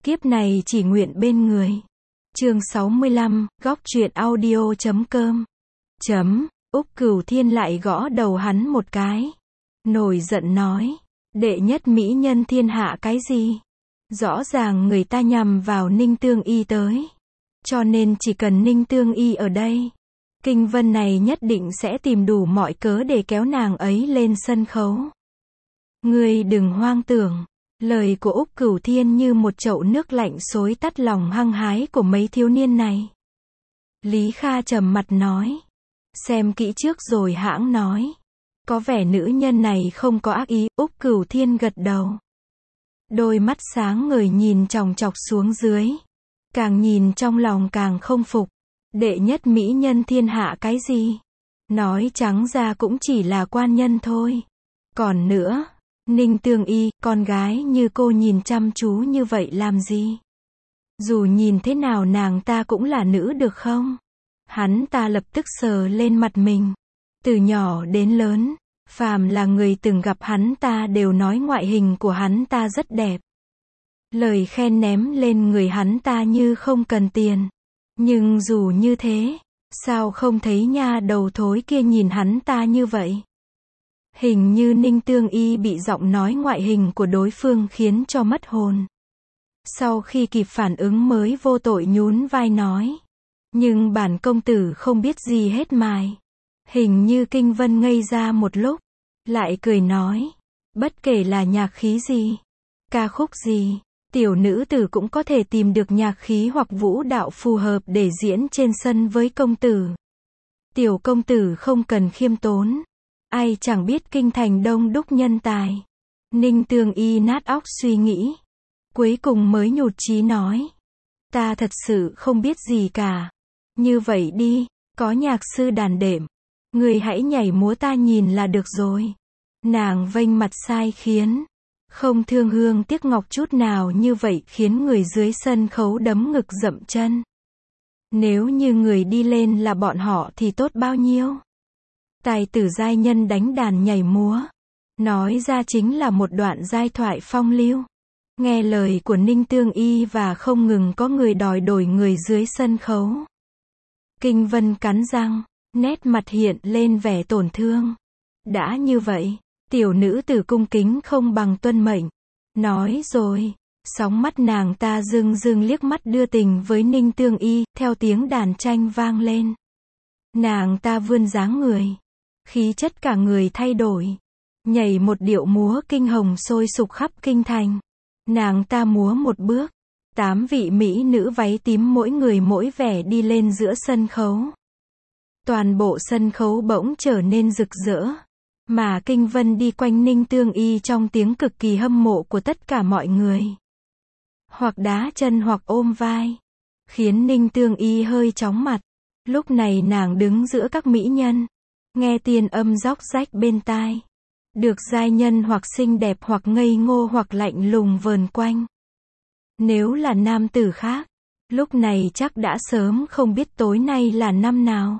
Kiếp này chỉ nguyện bên người. Chương 65, góc truyện audio.com. Úc Cửu Thiên lại gõ đầu hắn một cái. Nổi giận nói, đệ nhất mỹ nhân thiên hạ cái gì? Rõ ràng người ta nhằm vào Ninh Tương Y tới. Cho nên chỉ cần Ninh Tương Y ở đây, Kinh Vân này nhất định sẽ tìm đủ mọi cớ để kéo nàng ấy lên sân khấu. Ngươi đừng hoang tưởng. Lời của Úc Cửu Thiên như một chậu nước lạnh xối tắt lòng hăng hái của mấy thiếu niên này. Lý Kha trầm mặt nói, xem kỹ trước rồi hãng nói. Có vẻ nữ nhân này không có ác ý. Úc Cửu Thiên gật đầu. Đôi mắt sáng ngời nhìn chòng chọc xuống dưới. Càng nhìn trong lòng càng không phục. Đệ nhất mỹ nhân thiên hạ cái gì? Nói trắng ra cũng chỉ là quan nhân thôi. Còn nữa, Ninh Tương Y, con gái như cô nhìn chăm chú như vậy làm gì? Dù nhìn thế nào nàng ta cũng là nữ được không? Hắn ta lập tức sờ lên mặt mình. Từ nhỏ đến lớn, phàm là người từng gặp hắn ta đều nói ngoại hình của hắn ta rất đẹp. Lời khen ném lên người hắn ta như không cần tiền. Nhưng dù như thế, sao không thấy nha đầu thối kia nhìn hắn ta như vậy? Hình như Ninh Tương Y bị giọng nói ngoại hình của đối phương khiến cho mất hồn. Sau khi kịp phản ứng mới vô tội nhún vai nói. Nhưng bản công tử không biết gì hết mài. Hình như Kinh Vân ngây ra một lúc. Lại cười nói. Bất kể là nhạc khí gì, ca khúc gì, tiểu nữ tử cũng có thể tìm được nhạc khí hoặc vũ đạo phù hợp để diễn trên sân với công tử. Tiểu công tử không cần khiêm tốn. Ai chẳng biết kinh thành đông đúc nhân tài. Ninh Tương Y nát óc suy nghĩ. Cuối cùng mới nhụt chí nói. Ta thật sự không biết gì cả. Như vậy đi, có nhạc sư đàn đệm. Người hãy nhảy múa ta nhìn là được rồi. Nàng vênh mặt sai khiến. Không thương hương tiếc ngọc chút nào như vậy khiến người dưới sân khấu đấm ngực dậm chân. Nếu như người đi lên là bọn họ thì tốt bao nhiêu. Tài tử giai nhân đánh đàn nhảy múa. Nói ra chính là một đoạn giai thoại phong lưu. Nghe lời của Ninh Tương Y và không ngừng có người đòi đổi người dưới sân khấu. Kinh Vân cắn răng, nét mặt hiện lên vẻ tổn thương. Đã như vậy, tiểu nữ tử cung kính không bằng tuân mệnh. Nói rồi, sóng mắt nàng ta rưng rưng liếc mắt đưa tình với Ninh Tương Y, theo tiếng đàn tranh vang lên. Nàng ta vươn dáng người. Khí chất cả người thay đổi. Nhảy một điệu múa kinh hồng sôi sục khắp kinh thành. Nàng ta múa một bước. 8 vị mỹ nữ váy tím mỗi người mỗi vẻ đi lên giữa sân khấu. Toàn bộ sân khấu bỗng trở nên rực rỡ. Mà Kinh Vân đi quanh Ninh Tương Y trong tiếng cực kỳ hâm mộ của tất cả mọi người. Hoặc đá chân hoặc ôm vai. Khiến Ninh Tương Y hơi chóng mặt. Lúc này nàng đứng giữa các mỹ nhân. Nghe tiên âm róc rách bên tai. Được giai nhân hoặc xinh đẹp hoặc ngây ngô hoặc lạnh lùng vờn quanh. Nếu là nam tử khác, lúc này chắc đã sớm không biết tối nay là năm nào.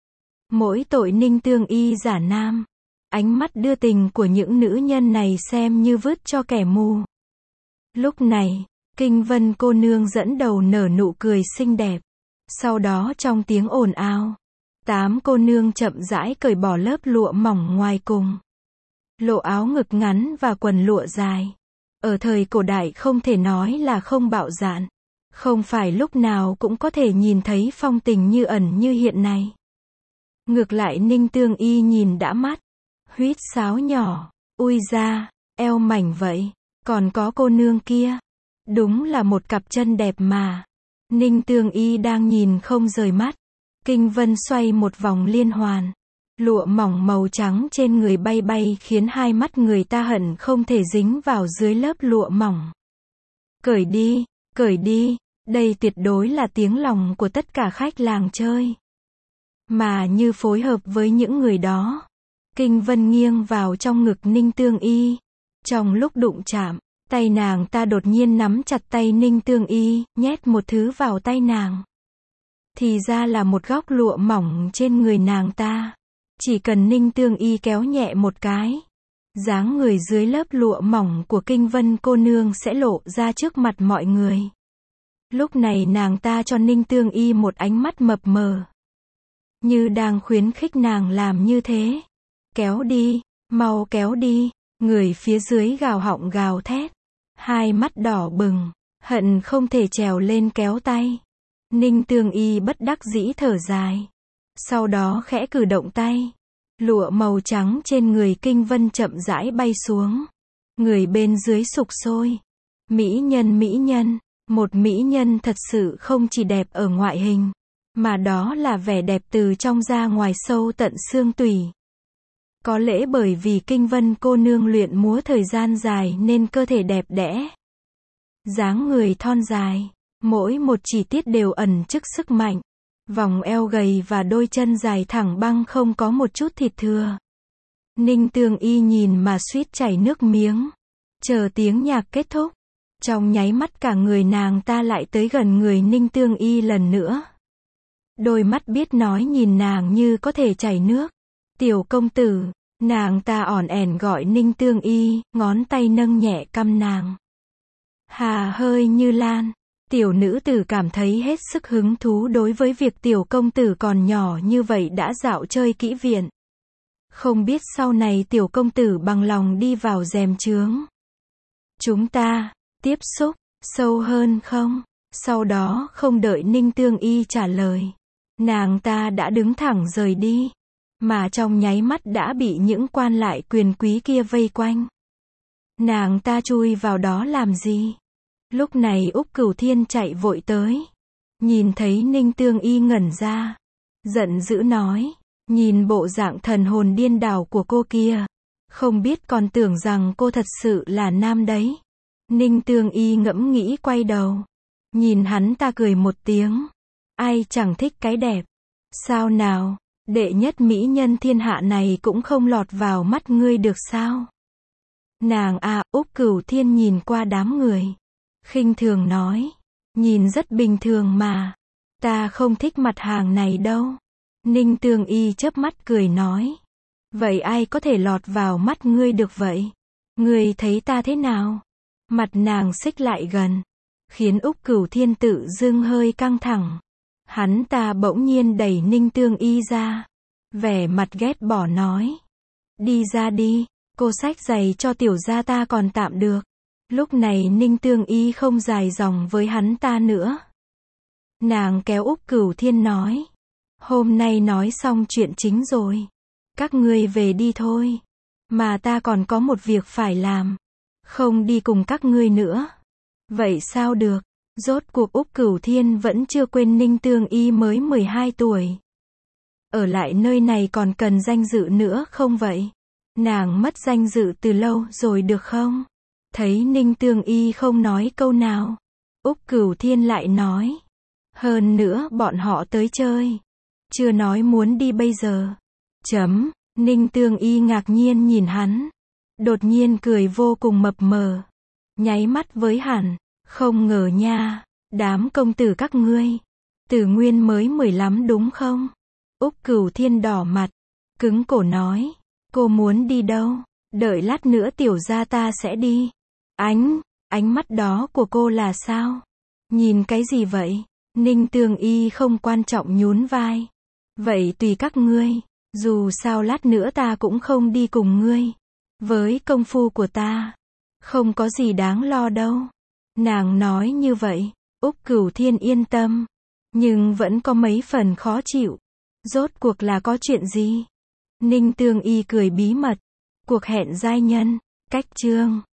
Mỗi tội Ninh Tương Y giả nam. Ánh mắt đưa tình của những nữ nhân này xem như vứt cho kẻ mù. Lúc này, Kinh Vân cô nương dẫn đầu nở nụ cười xinh đẹp. Sau đó trong tiếng ồn ào, 8 cô nương chậm rãi cởi bỏ lớp lụa mỏng ngoài cùng. Lộ áo ngực ngắn và quần lụa dài. Ở thời cổ đại không thể nói là không bạo dạn. Không phải lúc nào cũng có thể nhìn thấy phong tình như ẩn như hiện này. Ngược lại Ninh Tương Y nhìn đã mắt. Huýt sáo nhỏ. Ui da, eo mảnh vậy. Còn có cô nương kia. Đúng là một cặp chân đẹp mà. Ninh Tương Y đang nhìn không rời mắt. Kinh Vân xoay một vòng liên hoàn. Lụa mỏng màu trắng trên người bay bay khiến hai mắt người ta hận không thể dính vào dưới lớp lụa mỏng. Cởi đi, đây tuyệt đối là tiếng lòng của tất cả khách làng chơi. Mà như phối hợp với những người đó. Kinh Vân nghiêng vào trong ngực Ninh Tương Y. Trong lúc đụng chạm, tay nàng ta đột nhiên nắm chặt tay Ninh Tương Y, nhét một thứ vào tay nàng. Thì ra là một góc lụa mỏng trên người nàng ta. Chỉ cần Ninh Tương Y kéo nhẹ một cái, Dáng người dưới lớp lụa mỏng của Kinh Vân cô nương sẽ lộ ra trước mặt mọi người. Lúc này nàng ta cho Ninh Tương Y một ánh mắt mập mờ, như đang khuyến khích nàng làm như thế. Kéo đi, mau kéo đi, người phía dưới gào họng gào thét. Hai mắt đỏ bừng, hận không thể trèo lên kéo tay. Ninh Tương Y bất đắc dĩ thở dài. Sau đó khẽ cử động tay. Lụa màu trắng trên người Kinh Vân chậm rãi bay xuống. Người bên dưới sục sôi. Mỹ nhân, một mỹ nhân thật sự không chỉ đẹp ở ngoại hình, mà đó là vẻ đẹp từ trong ra ngoài sâu tận xương tủy. Có lẽ bởi vì Kinh Vân cô nương luyện múa thời gian dài nên cơ thể đẹp đẽ. Dáng người thon dài, mỗi một chi tiết đều ẩn chứa sức mạnh. Vòng eo gầy và đôi chân dài thẳng băng không có một chút thịt thừa. Ninh Tương Y nhìn mà suýt chảy nước miếng. Chờ tiếng nhạc kết thúc, trong nháy mắt cả người nàng ta lại tới gần người Ninh Tương Y lần nữa. Đôi mắt biết nói nhìn nàng như có thể chảy nước. Tiểu công tử, nàng ta ỏn ẻn gọi Ninh Tương Y, ngón tay nâng nhẹ cằm nàng. Hà hơi như lan. Tiểu nữ tử cảm thấy hết sức hứng thú đối với việc tiểu công tử còn nhỏ như vậy đã dạo chơi kỹ viện. Không biết sau này tiểu công tử bằng lòng đi vào rèm chướng. Chúng ta tiếp xúc sâu hơn không? Sau đó không đợi Ninh Tương Y trả lời, nàng ta đã đứng thẳng rời đi, mà trong nháy mắt đã bị những quan lại quyền quý kia vây quanh. Nàng ta chui vào đó làm gì? Lúc này Úc Cửu Thiên chạy vội tới, nhìn thấy Ninh Tương Y ngẩn ra, giận dữ nói, nhìn bộ dạng thần hồn điên đảo của cô kia, không biết còn tưởng rằng cô thật sự là nam đấy. Ninh Tương Y ngẫm nghĩ quay đầu, nhìn hắn ta cười một tiếng, ai chẳng thích cái đẹp, sao nào, đệ nhất mỹ nhân thiên hạ này cũng không lọt vào mắt ngươi được sao? Nàng à, Úc Cửu Thiên nhìn qua đám người, khinh thường nói, nhìn rất bình thường mà, ta không thích mặt hàng này đâu. Ninh Tương Y chớp mắt cười nói, vậy ai có thể lọt vào mắt ngươi được vậy? Ngươi thấy ta thế nào? Mặt nàng xích lại gần, khiến Úc Cửu Thiên tự dưng hơi căng thẳng. Hắn ta bỗng nhiên đẩy Ninh Tương Y ra, vẻ mặt ghét bỏ nói, đi ra đi, cô xách giày cho tiểu gia ta còn tạm được. Lúc này Ninh Tương Y không dài dòng với hắn ta nữa. Nàng kéo Úc Cửu Thiên nói, hôm nay nói xong chuyện chính rồi, các ngươi về đi thôi, mà ta còn có một việc phải làm, không đi cùng các ngươi nữa. Vậy sao được? Rốt cuộc Úc Cửu Thiên vẫn chưa quên Ninh Tương Y mới 12 tuổi. Ở lại nơi này còn cần danh dự nữa không vậy? Nàng mất danh dự từ lâu rồi được không? Thấy Ninh Tương Y không nói câu nào, Úc Cửu Thiên lại nói, hơn nữa bọn họ tới chơi, chưa nói muốn đi bây giờ. Ninh Tương Y ngạc nhiên nhìn hắn, đột nhiên cười vô cùng mập mờ, nháy mắt với hắn, không ngờ nha, đám công tử các ngươi, Tử Nguyên mới 15 đúng không? Úc Cửu Thiên đỏ mặt, cứng cổ nói, cô muốn đi đâu? Đợi lát nữa tiểu gia ta sẽ đi. Ánh mắt đó của cô là sao? Nhìn cái gì vậy? Ninh Tương Y không quan trọng nhún vai. Vậy tùy các ngươi, dù sao lát nữa ta cũng không đi cùng ngươi. Với công phu của ta, không có gì đáng lo đâu. Nàng nói như vậy, Úc Cửu Thiên yên tâm, nhưng vẫn có mấy phần khó chịu. Rốt cuộc là có chuyện gì? Ninh Tương Y cười bí mật, cuộc hẹn giai nhân, cách chương